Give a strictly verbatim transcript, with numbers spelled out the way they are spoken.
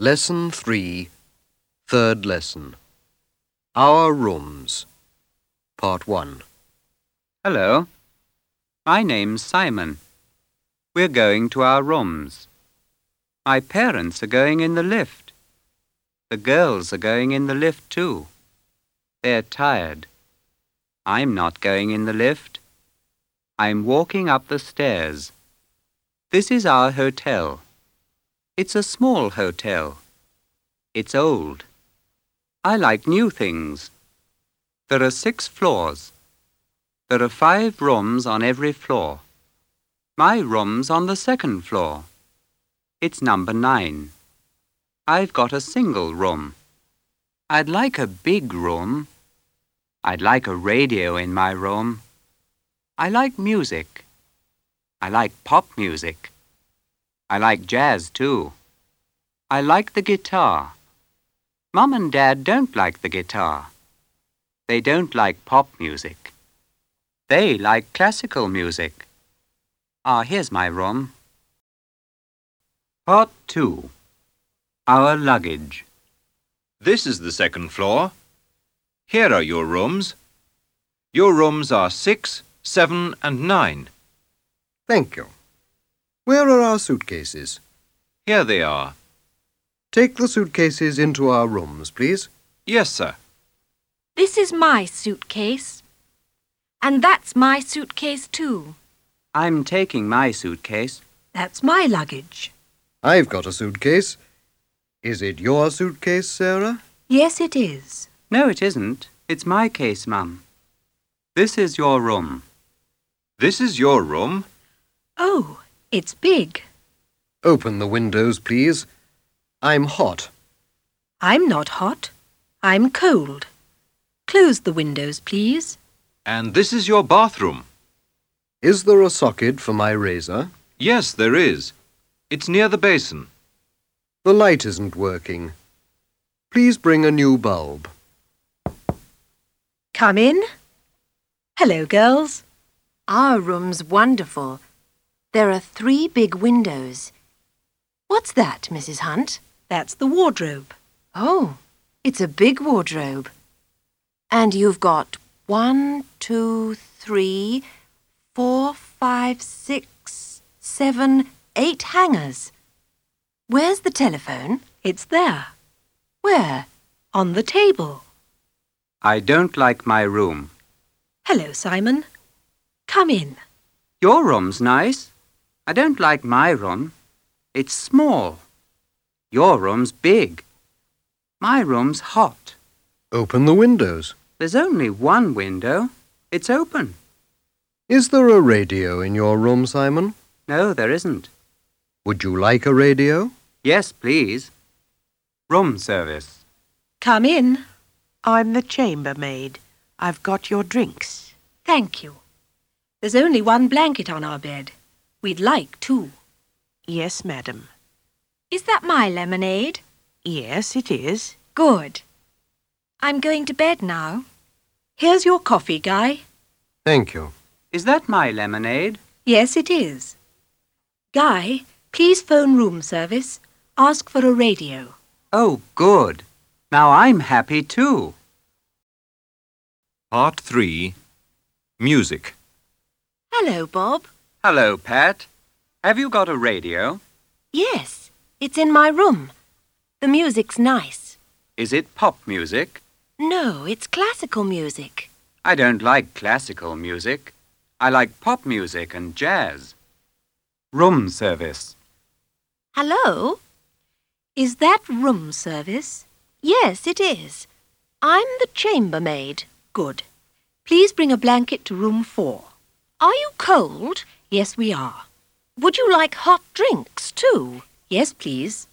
Lesson three, third lesson. Our rooms. Part one. Hello. My name's Simon. We're going to our rooms. My parents are going in the lift. The girls are going in the lift too. They're tired. I'm not going in the lift. I'm walking up the stairs. This is our hotel. It's a small hotel. It's old. I like new things. There are six floors. There are five rooms on every floor. My room's on the second floor. It's number nine. I've got a single room. I'd like a big room. I'd like a radio in my room. I like music. I like pop music. I like jazz too. I like the guitar. Mum and Dad don't like the guitar. They don't like pop music. They like classical music. Ah, here's my room. Part two. Our luggage. This is the second floor. Here are your rooms. Your rooms are six, seven and nine. Thank you. Where are our suitcases? Here they are. Take the suitcases into our rooms, please. Yes, sir. This is my suitcase. And that's my suitcase too. I'm taking my suitcase. That's my luggage. I've got a suitcase. Is it your suitcase, Sarah? Yes, it is. No, it isn't. It's my case, Mum. This is your room. This is your room. Oh, it's big. Open the windows, please. I'm hot. I'm not hot. I'm cold. Close the windows, please. And this is your bathroom. Is there a socket for my razor? Yes, there is. It's near the basin. The light isn't working. Please bring a new bulb. Come in. Hello, girls. Our room's wonderful. There are three big windows. What's that, Missus Hunt? That's the wardrobe. Oh, it's a big wardrobe. And you've got one, two, three, four, five, six, seven, eight hangers. Where's the telephone? It's there. Where? On the table. I don't like my room. Hello, Simon. Come in. Your room's nice. I don't like my room. It's small. Your room's big. My room's hot. Open the windows. There's only one window. It's open. Is there a radio in your room, Simon? No, there isn't. Would you like a radio? Yes, please. Room service. Come in. I'm the chambermaid. I've got your drinks. Thank you. There's only one blanket on our bed. We'd like two. Yes, madam. Is that my lemonade? Yes, it is. Good. I'm going to bed now. Here's your coffee, Guy. Thank you. Is that my lemonade? Yes, it is. Guy, please phone room service. Ask for a radio. Oh, good. Now I'm happy too. Part three. Music. Hello, Bob. Hello, Pat. Have you got a radio? Yes, it's in my room. The music's nice. Is it pop music? No, it's classical music. I don't like classical music. I like pop music and jazz. Room service. Hello? Is that room service? Yes, it is. I'm the chambermaid. Good. Please bring a blanket to room four. Are you cold? Yes, we are. Would you like hot drinks too? Yes, please.